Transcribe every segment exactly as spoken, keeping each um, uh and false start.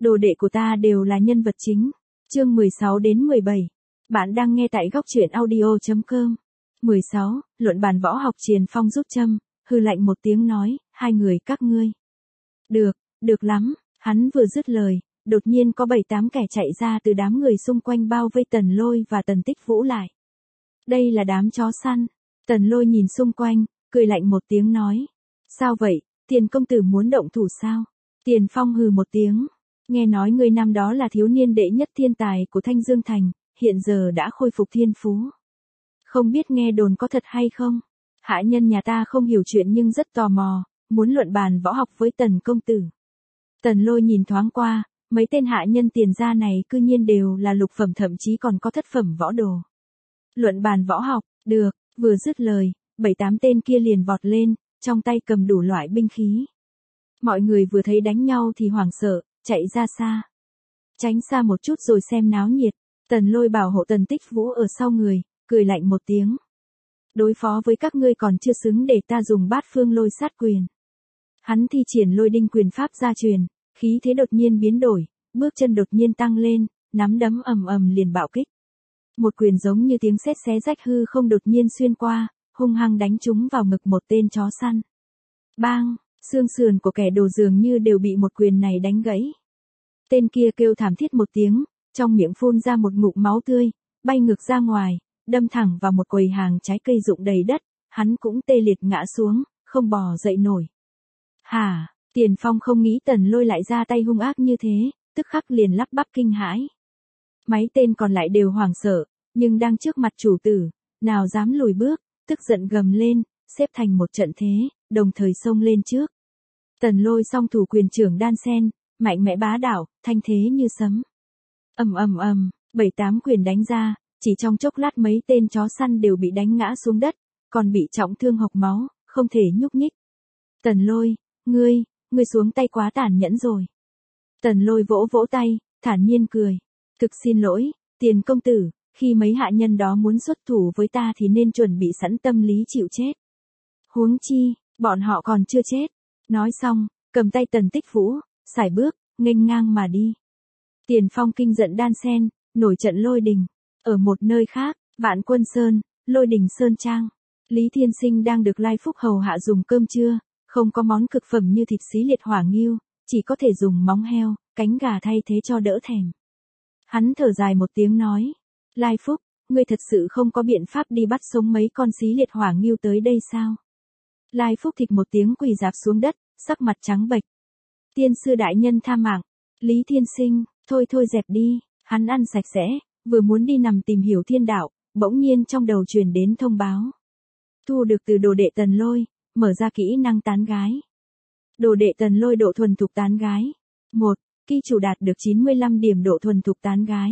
Đồ đệ của ta đều là nhân vật chính. Chương mười sáu đến mười bảy. Bạn đang nghe tại góc truyện audio chấm com. mười sáu. Luận bàn võ học Triền Phong rút châm, hừ lạnh một tiếng nói, hai người các ngươi. Được, được lắm, hắn vừa dứt lời, đột nhiên có bảy tám kẻ chạy ra từ đám người xung quanh bao vây Tần Lôi và Tần Tích Vũ lại. Đây là đám chó săn. Tần Lôi nhìn xung quanh, cười lạnh một tiếng nói. Sao vậy, Tiền công tử muốn động thủ sao? Tiền Phong hừ một tiếng. Nghe nói người năm đó là thiếu niên đệ nhất thiên tài của Thanh Dương Thành, hiện giờ đã khôi phục thiên phú. Không biết nghe đồn có thật hay không? Hạ nhân nhà ta không hiểu chuyện nhưng rất tò mò, muốn luận bàn võ học với Tần công tử. Tần Lôi nhìn thoáng qua, mấy tên hạ nhân tiền gia này cư nhiên đều là lục phẩm, thậm chí còn có thất phẩm võ đồ. Luận bàn võ học, được, vừa dứt lời, bảy tám tên kia liền vọt lên, trong tay cầm đủ loại binh khí. Mọi người vừa thấy đánh nhau thì hoảng sợ, chạy ra xa. Tránh xa một chút rồi xem náo nhiệt. Tần Lôi bảo hộ Tần Tích Vũ ở sau người, cười lạnh một tiếng. Đối phó với các ngươi còn chưa xứng để ta dùng bát phương lôi sát quyền. Hắn thi triển lôi đinh quyền pháp gia truyền, khí thế đột nhiên biến đổi, bước chân đột nhiên tăng lên, nắm đấm ầm ầm liền bạo kích. Một quyền giống như tiếng sét xé rách hư không đột nhiên xuyên qua, hung hăng đánh trúng vào ngực một tên chó săn. Bang, xương sườn của kẻ đồ dường như đều bị một quyền này đánh gãy. Tên kia kêu thảm thiết một tiếng, trong miệng phun ra một ngụm máu tươi, bay ngược ra ngoài, đâm thẳng vào một quầy hàng trái cây rụng đầy đất, hắn cũng tê liệt ngã xuống, không bò dậy nổi. Hả, Tiền Phong không nghĩ Tần Lôi lại ra tay hung ác như thế, tức khắc liền lắp bắp kinh hãi. Mấy tên còn lại đều hoảng sợ, nhưng đang trước mặt chủ tử, nào dám lùi bước, tức giận gầm lên, xếp thành một trận thế, đồng thời xông lên trước. Tần Lôi song thủ quyền trưởng đan sen, mạnh mẽ bá đạo, thanh thế như sấm. Ầm ầm ầm, bảy tám quyền đánh ra, chỉ trong chốc lát mấy tên chó săn đều bị đánh ngã xuống đất, còn bị trọng thương hộc máu, không thể nhúc nhích. Tần Lôi, ngươi, ngươi xuống tay quá tàn nhẫn rồi. Tần Lôi vỗ vỗ tay, thản nhiên cười. Thực xin lỗi, Tiền công tử, khi mấy hạ nhân đó muốn xuất thủ với ta thì nên chuẩn bị sẵn tâm lý chịu chết. Huống chi, bọn họ còn chưa chết. Nói xong, cầm tay Tần Tích Vũ, sải bước, nghênh ngang mà đi. Tiền Phong kinh giận đan sen, nổi trận lôi đình. Ở một nơi khác, Vạn Quân Sơn, Lôi Đình Sơn Trang. Lý Thiên Sinh đang được Lai Phúc hầu hạ dùng cơm trưa, không có món cực phẩm như thịt xí liệt hỏa ngưu, chỉ có thể dùng móng heo, cánh gà thay thế cho đỡ thèm. Hắn thở dài một tiếng nói, Lai Phúc, ngươi thật sự không có biện pháp đi bắt sống mấy con xí liệt hỏa ngưu tới đây sao? Lai Phúc thịch một tiếng quỳ rạp xuống đất, sắc mặt trắng bệch. Tiên sư đại nhân tha mạng. Lý Thiên Sinh, thôi thôi dẹp đi, hắn ăn sạch sẽ, vừa muốn đi nằm tìm hiểu thiên đạo, bỗng nhiên trong đầu truyền đến thông báo. Thu được từ đồ đệ Tần Lôi, mở ra kỹ năng tán gái. Đồ đệ Tần Lôi độ thuần thục tán gái. một. Ký chủ đạt được chín mươi lăm điểm độ thuần thục tán gái.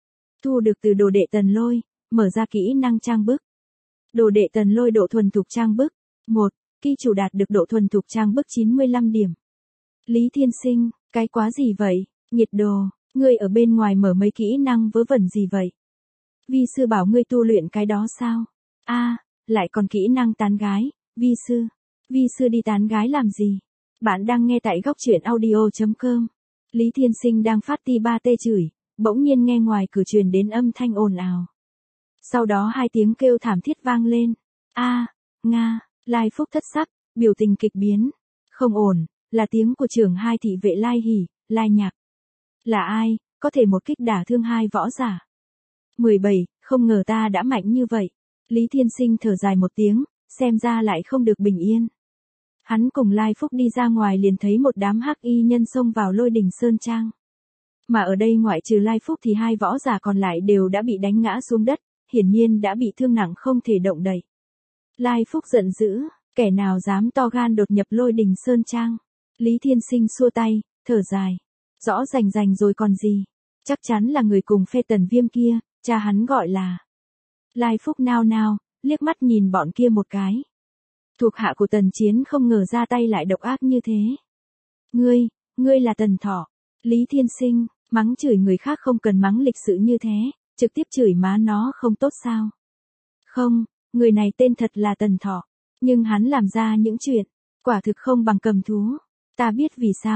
Thu được từ đồ đệ Tần Lôi, mở ra kỹ năng trang bức. Đồ đệ Tần Lôi độ thuần thục trang bức. một. Ký chủ đạt được độ thuần thục trang bức chín mươi lăm điểm. Lý Thiên Sinh, cái quá gì vậy? Nhiệt đồ, ngươi ở bên ngoài mở mấy kỹ năng vớ vẩn gì vậy? Vi sư bảo ngươi tu luyện cái đó sao? A, à, lại còn kỹ năng tán gái, vi sư. Vi sư đi tán gái làm gì? Bạn đang nghe tại góc truyện audio chấm com. Lý Thiên Sinh đang phát ti ba tê chửi, bỗng nhiên nghe ngoài cửa truyền đến âm thanh ồn ào. Sau đó hai tiếng kêu thảm thiết vang lên. A, à, Nga, Lai Phúc thất sắc, biểu tình kịch biến. Không ổn, là tiếng của trưởng hai thị vệ Lai Hỉ, Lai Nhạc. Là ai, có thể một kích đả thương hai võ giả? mười bảy, không ngờ ta đã mạnh như vậy. Lý Thiên Sinh thở dài một tiếng, xem ra lại không được bình yên. Hắn cùng Lai Phúc đi ra ngoài liền thấy một đám hắc y nhân xông vào Lôi Đình Sơn Trang. Mà ở đây ngoại trừ Lai Phúc thì hai võ giả còn lại đều đã bị đánh ngã xuống đất, hiển nhiên đã bị thương nặng không thể động đậy. Lai Phúc giận dữ, kẻ nào dám to gan đột nhập Lôi Đình Sơn Trang? Lý Thiên Sinh xua tay, thở dài. Rõ rành rành rồi còn gì? Chắc chắn là người cùng phe Tần Viêm kia, cha hắn gọi là. Lai Phúc nao nao, liếc mắt nhìn bọn kia một cái. Thuộc hạ của Tần Chiến không ngờ ra tay lại độc ác như thế. Ngươi, ngươi là Tần Thọ. Lý Thiên Sinh, mắng chửi người khác không cần mắng lịch sự như thế, trực tiếp chửi má nó không tốt sao? Không, người này tên thật là Tần Thọ, nhưng hắn làm ra những chuyện, quả thực không bằng cầm thú. Ta biết vì sao,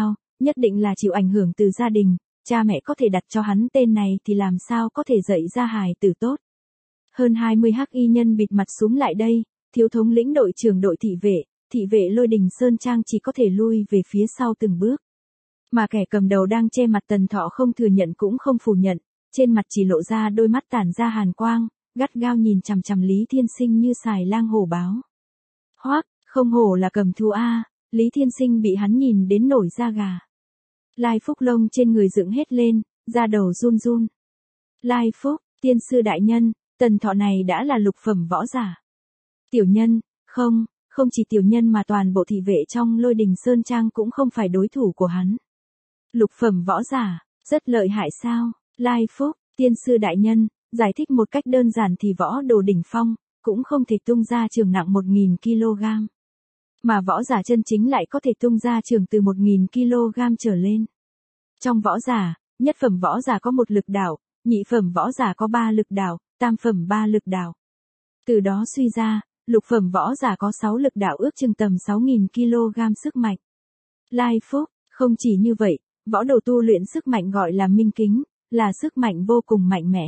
nhất định là chịu ảnh hưởng từ gia đình, cha mẹ có thể đặt cho hắn tên này thì làm sao có thể dạy ra hài tử tốt. Hơn hai mươi hắc y nhân bịt mặt xúm lại đây, thiếu thống lĩnh đội trưởng đội thị vệ, thị vệ Lôi Đình Sơn Trang chỉ có thể lui về phía sau từng bước. Mà kẻ cầm đầu đang che mặt Tần Thọ không thừa nhận cũng không phủ nhận, trên mặt chỉ lộ ra đôi mắt tản ra hàn quang, gắt gao nhìn chằm chằm Lý Thiên Sinh như xài lang hổ báo. Hoắc, không hổ là cầm thú a, Lý Thiên Sinh bị hắn nhìn đến nổi da gà. Lai Phúc lông trên người dựng hết lên, da đầu run run. Lai Phúc, tiên sư đại nhân, Tần Thọ này đã là lục phẩm võ giả. Tiểu nhân, không, không chỉ tiểu nhân mà toàn bộ thị vệ trong Lôi Đình Sơn Trang cũng không phải đối thủ của hắn. Lục phẩm võ giả, rất lợi hại sao? Lai Phúc, tiên sư đại nhân, giải thích một cách đơn giản thì võ đồ đỉnh phong, cũng không thể tung ra trường nặng một nghìn ki lô gam. Mà võ giả chân chính lại có thể tung ra trường từ một nghìn ki lô gam trở lên. Trong võ giả, nhất phẩm võ giả có một lực đạo, nhị phẩm võ giả có ba lực đạo, tam phẩm ba lực đạo. Từ đó suy ra, lục phẩm võ giả có sáu lực đạo ước chừng tầm sáu nghìn ki lô gam sức mạnh. Lai Phúc, không chỉ như vậy, võ đồ tu luyện sức mạnh gọi là minh kính, là sức mạnh vô cùng mạnh mẽ.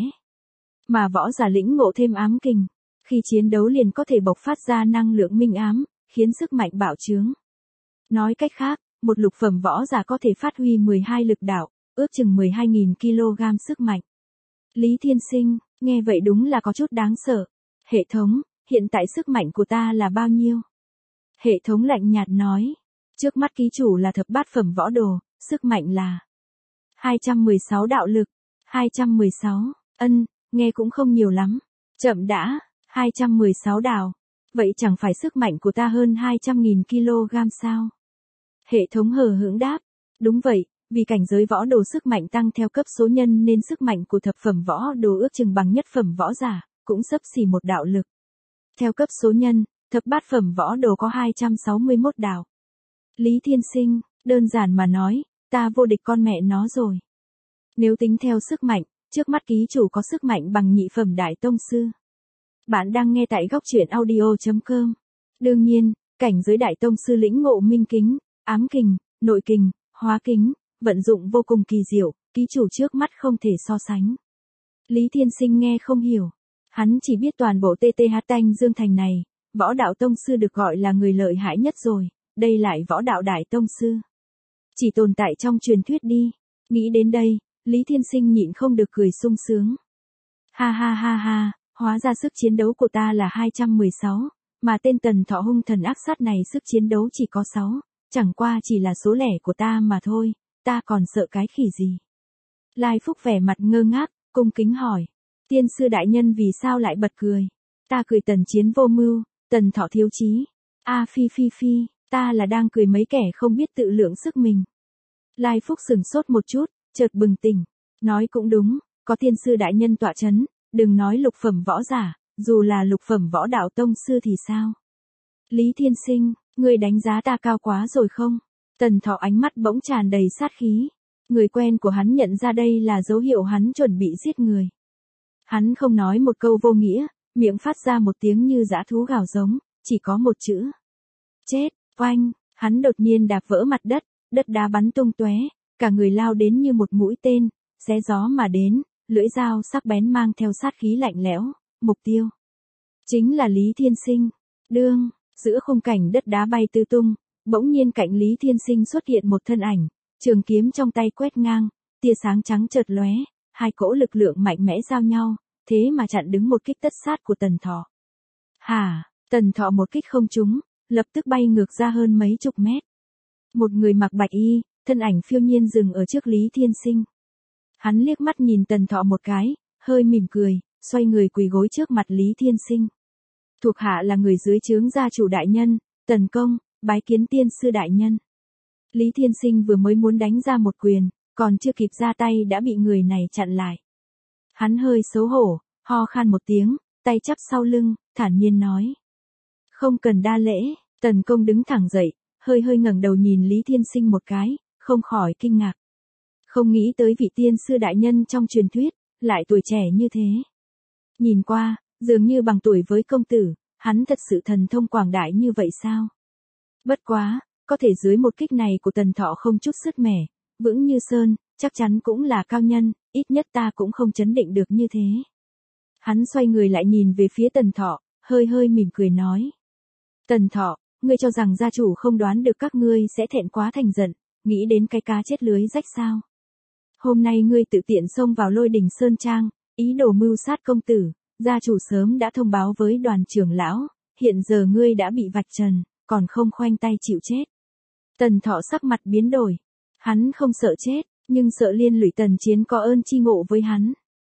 Mà võ giả lĩnh ngộ thêm ám kình, khi chiến đấu liền có thể bộc phát ra năng lượng minh ám, khiến sức mạnh bạo trướng. Nói cách khác, một lục phẩm võ giả có thể phát huy mười hai lực đạo, ước chừng mười hai nghìn ki lô gam sức mạnh. Lý Thiên Sinh, nghe vậy đúng là có chút đáng sợ. Hệ thống, hiện tại sức mạnh của ta là bao nhiêu? Hệ thống lạnh nhạt nói. Trước mắt ký chủ là thập bát phẩm võ đồ, sức mạnh là hai trăm mười sáu đạo lực. hai trăm mười sáu, ân, nghe cũng không nhiều lắm. Chậm đã, hai trăm mười sáu đạo. Vậy chẳng phải sức mạnh của ta hơn hai trăm nghìn ki lô gam sao? Hệ thống hờ hững đáp. Đúng vậy, vì cảnh giới võ đồ sức mạnh tăng theo cấp số nhân nên sức mạnh của thập phẩm võ đồ ước chừng bằng nhất phẩm võ giả, cũng xấp xỉ một đạo lực. Theo cấp số nhân, thập bát phẩm võ đồ có hai trăm sáu mươi mốt đạo. Lý Thiên Sinh, đơn giản mà nói, ta vô địch con mẹ nó rồi. Nếu tính theo sức mạnh, trước mắt ký chủ có sức mạnh bằng nhị phẩm đại tông sư. Bạn đang nghe tại góc truyện audio chấm com. Đương nhiên, cảnh giới đại tông sư lĩnh ngộ minh kính, ám kình, nội kình, hóa kính, vận dụng vô cùng kỳ diệu, ký chủ trước mắt không thể so sánh. Lý Thiên Sinh nghe không hiểu. Hắn chỉ biết toàn bộ tê tê hát Tanh Dương Thành này, võ đạo tông sư được gọi là người lợi hại nhất rồi, đây lại võ đạo đại tông sư. Chỉ tồn tại trong truyền thuyết đi. Nghĩ đến đây, Lý Thiên Sinh nhịn không được cười sung sướng. Ha ha ha ha, hóa ra sức chiến đấu của ta là hai trăm mười sáu, mà tên Tần Thọ hung thần ác sát này sức chiến đấu chỉ có sáu, chẳng qua chỉ là số lẻ của ta mà thôi, ta còn sợ cái khỉ gì. Lai Phúc vẻ mặt ngơ ngác, cung kính hỏi. Tiên sư đại nhân vì sao lại bật cười? Ta cười Tần Chiến vô mưu, Tần Thọ thiếu chí. A phi phi phi, ta là đang cười mấy kẻ không biết tự lượng sức mình. Lai Phúc sừng sốt một chút, chợt bừng tỉnh. Nói cũng đúng, có tiên sư đại nhân tọa chấn, đừng nói lục phẩm võ giả, dù là lục phẩm võ đạo tông sư thì sao? Lý Thiên Sinh, ngươi đánh giá ta cao quá rồi không? Tần Thọ ánh mắt bỗng tràn đầy sát khí. Người quen của hắn nhận ra đây là dấu hiệu hắn chuẩn bị giết người. Hắn không nói một câu vô nghĩa, miệng phát ra một tiếng như dã thú gào giống, chỉ có một chữ. Chết, oanh, hắn đột nhiên đạp vỡ mặt đất, đất đá bắn tung tóe, cả người lao đến như một mũi tên, xé gió mà đến, lưỡi dao sắc bén mang theo sát khí lạnh lẽo, mục tiêu. Chính là Lý Thiên Sinh. Đương, giữa khung cảnh đất đá bay tứ tung, bỗng nhiên cạnh Lý Thiên Sinh xuất hiện một thân ảnh, trường kiếm trong tay quét ngang, tia sáng trắng chợt lóe, hai cỗ lực lượng mạnh mẽ giao nhau, thế mà chặn đứng một kích tất sát của Tần Thọ. Hả, Tần Thọ một kích không trúng, lập tức bay ngược ra hơn mấy chục mét. Một người mặc bạch y, thân ảnh phiêu nhiên dừng ở trước Lý Thiên Sinh. Hắn liếc mắt nhìn Tần Thọ một cái, hơi mỉm cười, xoay người quỳ gối trước mặt Lý Thiên Sinh. Thuộc hạ là người dưới trướng gia chủ đại nhân, Tần Công, bái kiến tiên sư đại nhân. Lý Thiên Sinh vừa mới muốn đánh ra một quyền, còn chưa kịp ra tay đã bị người này chặn lại. Hắn hơi xấu hổ, ho khan một tiếng, tay chắp sau lưng, thản nhiên nói. Không cần đa lễ. Tần Công đứng thẳng dậy, hơi hơi ngẩng đầu nhìn Lý Thiên Sinh một cái, không khỏi kinh ngạc. Không nghĩ tới vị tiên sư đại nhân trong truyền thuyết, lại tuổi trẻ như thế. Nhìn qua, dường như bằng tuổi với công tử, hắn thật sự thần thông quảng đại như vậy sao? Bất quá, có thể dưới một kích này của Tần Thọ không chút sứt mẻ, vững như sơn, chắc chắn cũng là cao nhân, ít nhất ta cũng không chấn định được như thế. Hắn xoay người lại nhìn về phía Tần Thọ, hơi hơi mỉm cười nói. Tần Thọ, ngươi cho rằng gia chủ không đoán được các ngươi sẽ thẹn quá thành giận, nghĩ đến cái cá chết lưới rách sao? Hôm nay ngươi tự tiện xông vào Lôi Đình Sơn Trang, ý đồ mưu sát công tử, gia chủ sớm đã thông báo với đoàn trưởng lão, hiện giờ ngươi đã bị vạch trần, còn không khoanh tay chịu chết. Tần Thọ sắc mặt biến đổi, hắn không sợ chết, nhưng sợ liên lụy Tần Chiến có ơn chi ngộ với hắn.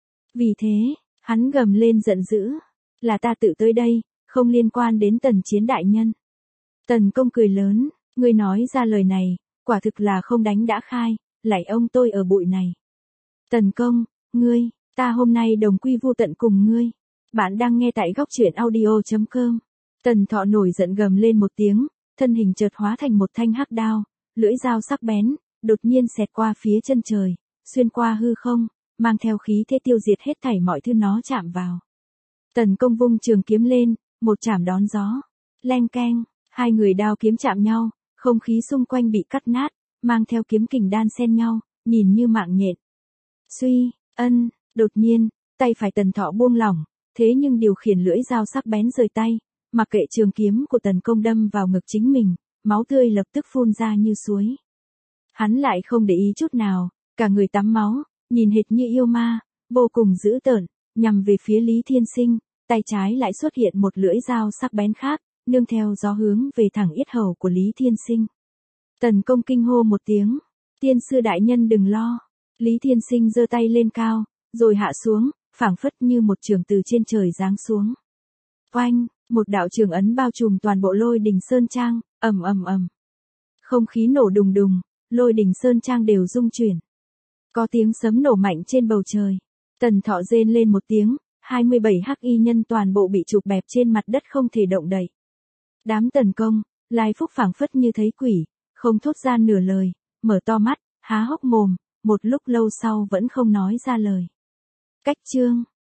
Vì thế, hắn gầm lên giận dữ, là ta tự tới đây, không liên quan đến Tần Chiến đại nhân. Tần Công cười lớn, ngươi nói ra lời này, quả thực là không đánh đã khai, lạy ông tôi ở bụi này. Tần Công, ngươi, ta hôm nay đồng quy vu tận cùng ngươi. Bạn đang nghe tại góc truyện audio chấm com. Tần Thọ nổi giận gầm lên một tiếng, thân hình chợt hóa thành một thanh hắc đao, lưỡi dao sắc bén, đột nhiên xẹt qua phía chân trời, xuyên qua hư không, mang theo khí thế tiêu diệt hết thảy mọi thứ nó chạm vào. Tần Công vung trường kiếm lên, một chảm đón gió, leng keng, hai người đao kiếm chạm nhau, không khí xung quanh bị cắt nát, mang theo kiếm kình đan xen nhau, nhìn như mạng nhện. Suy, ân, đột nhiên, tay phải Tần Thọ buông lỏng, thế nhưng điều khiển lưỡi dao sắc bén rời tay, mặc kệ trường kiếm của Tần Công đâm vào ngực chính mình, máu tươi lập tức phun ra như suối. Hắn lại không để ý chút nào, cả người tắm máu, nhìn hệt như yêu ma, vô cùng dữ tợn, nhằm về phía Lý Thiên Sinh, tay trái lại xuất hiện một lưỡi dao sắc bén khác, nương theo gió hướng về thẳng yết hầu của Lý Thiên Sinh. Tần Công kinh hô một tiếng, tiên sư đại nhân đừng lo. Lý Thiên Sinh giơ tay lên cao, rồi hạ xuống, phảng phất như một trường từ trên trời giáng xuống. Oanh, một đạo trường ấn bao trùm toàn bộ Lôi Đình Sơn Trang, ầm ầm ầm. Không khí nổ đùng đùng, Lôi Đình Sơn Trang đều rung chuyển. Có tiếng sấm nổ mạnh trên bầu trời. Tần Thọ rên lên một tiếng, hai mươi bảy hắc y nhân toàn bộ bị chụp bẹp trên mặt đất không thể động đậy. Đám Tần Công, Lai Phúc phảng phất như thấy quỷ, không thốt ra nửa lời, mở to mắt, há hốc mồm, một lúc lâu sau vẫn không nói ra lời. Cách chương